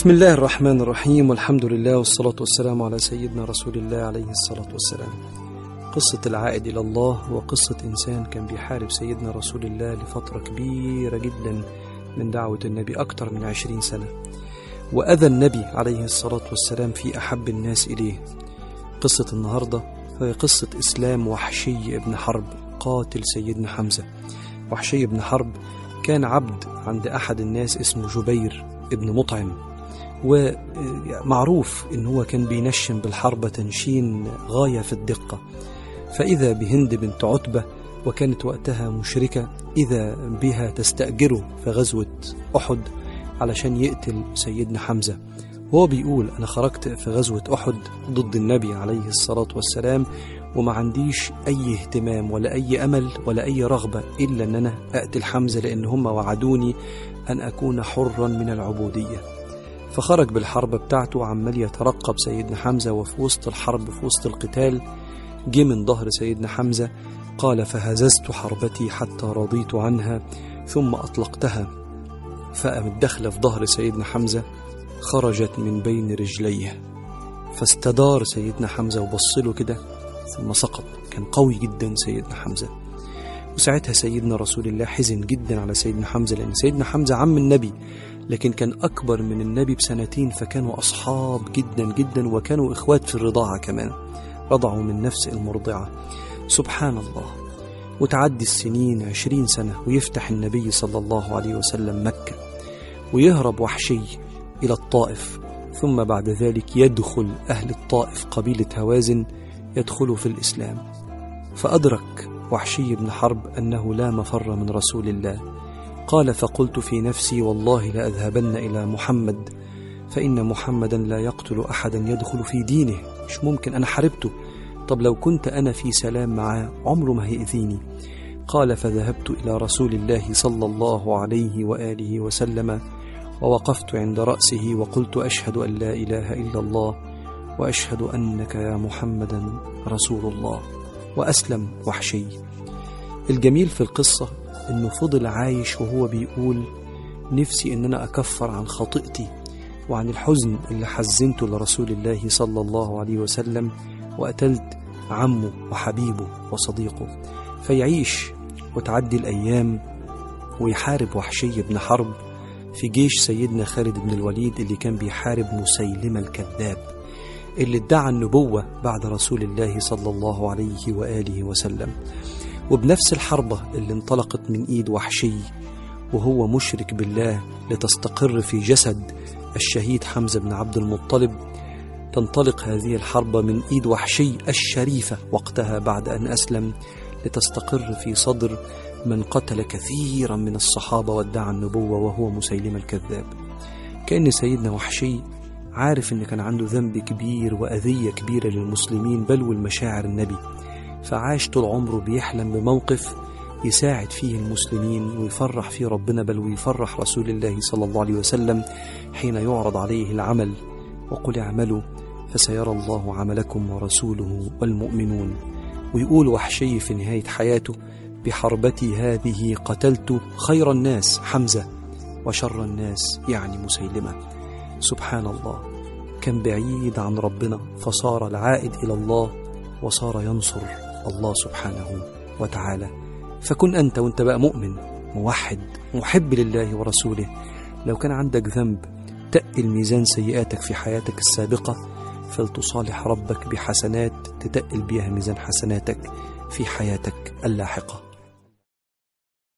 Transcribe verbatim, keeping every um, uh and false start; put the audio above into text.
بسم الله الرحمن الرحيم، والحمد لله والصلاة والسلام على سيدنا رسول الله عليه الصلاة والسلام. قصة العائد إلى الله وقصة إنسان كان بيحارب سيدنا رسول الله لفترة كبيرة جدا من دعوة النبي، أكتر من عشرين سنة، وأذى النبي عليه الصلاة والسلام في أحب الناس إليه. قصة النهاردة هي قصة إسلام وحشي بن حرب قاتل سيدنا حمزة. وحشي بن حرب كان عبد عند أحد الناس اسمه جبير ابن مطعم، ومعروف إن هو كان بينشن بالحرب تنشين غاية في الدقة. فإذا بهند بنت عتبة، وكانت وقتها مشركة، إذا بها تستأجره في غزوة أحد علشان يقتل سيدنا حمزة. هو بيقول أنا خرجت في غزوة أحد ضد النبي عليه الصلاة والسلام، وما عنديش أي اهتمام ولا أي أمل ولا أي رغبة إلا أن أنا أقتل حمزة، لأن هم وعدوني أن أكون حرا من العبودية. فخرج بالحرب بتاعته وعمال يترقب سيدنا حمزة، وفي وسط الحرب في وسط القتال جه من ظهر سيدنا حمزة. قال فهززت حربتي حتى رضيت عنها ثم أطلقتها، فقامت داخلة في ظهر سيدنا حمزة، خرجت من بين رجليه، فاستدار سيدنا حمزة وبصله كده ثم سقط. كان قوي جدا سيدنا حمزة. وساعتها سيدنا رسول الله حزن جدا على سيدنا حمزة، لأن سيدنا حمزة عم النبي، لكن كان أكبر من النبي بسنتين، فكانوا أصحاب جدا جدا، وكانوا إخوات في الرضاعة كمان، رضعوا من نفس المرضعة. سبحان الله. وتعدي السنين عشرين سنة، ويفتح النبي صلى الله عليه وسلم مكة، ويهرب وحشي إلى الطائف، ثم بعد ذلك يدخل أهل الطائف قبيلة هوازن يدخلوا في الإسلام. فأدرك وحشي بن حرب أنه لا مفر من رسول الله. قال فقلت في نفسي والله لأذهبن إلى محمد، فإن محمدا لا يقتل أحدا يدخل في دينه. مش ممكن، أنا حاربته، طب لو كنت أنا في سلام معاه عمره ما هيأذيني. قال فذهبت إلى رسول الله صلى الله عليه وآله وسلم، ووقفت عند رأسه وقلت أشهد أن لا إله إلا الله وأشهد أنك يا محمدا رسول الله. وأسلم وحشي. الجميل في القصة إنه فضل عايش وهو بيقول نفسي إن أنا أكفر عن خطيئتي وعن الحزن اللي حزنته لرسول الله صلى الله عليه وسلم، وقتلت عمه وحبيبه وصديقه. فيعيش وتعدي الأيام ويحارب وحشي بن حرب في جيش سيدنا خالد بن الوليد، اللي كان بيحارب مسيلمة الكذاب اللي ادعى النبوة بعد رسول الله صلى الله عليه وآله وسلم. وبنفس الحربة اللي انطلقت من إيد وحشي وهو مشرك بالله لتستقر في جسد الشهيد حمزة بن عبد المطلب، تنطلق هذه الحربة من إيد وحشي الشريفة وقتها بعد أن أسلم لتستقر في صدر من قتل كثيرا من الصحابة وادعى النبوة وهو مسيلمة الكذاب. كأن سيدنا وحشي عارف أن كان عنده ذنب كبير وأذية كبيرة للمسلمين بل والمشاعر النبي، فعاش طول عمره بيحلم بموقف يساعد فيه المسلمين ويفرح فيه ربنا، بل ويفرح رسول الله صلى الله عليه وسلم حين يعرض عليه العمل وقل اعملوا فسيرى الله عملكم ورسوله والمؤمنون. ويقول وحشي في نهاية حياته بحربتي هذه قتلت خير الناس حمزة وشر الناس يعني مسيلمة. سبحان الله. كان بعيد عن ربنا فصار العائد إلى الله وصار ينصر الله سبحانه وتعالى. فكن أنت وانت بقى مؤمن موحد محب لله ورسوله، لو كان عندك ذنب تقل ميزان سيئاتك في حياتك السابقة، فلتصالح ربك بحسنات تتقل بها ميزان حسناتك في حياتك اللاحقة.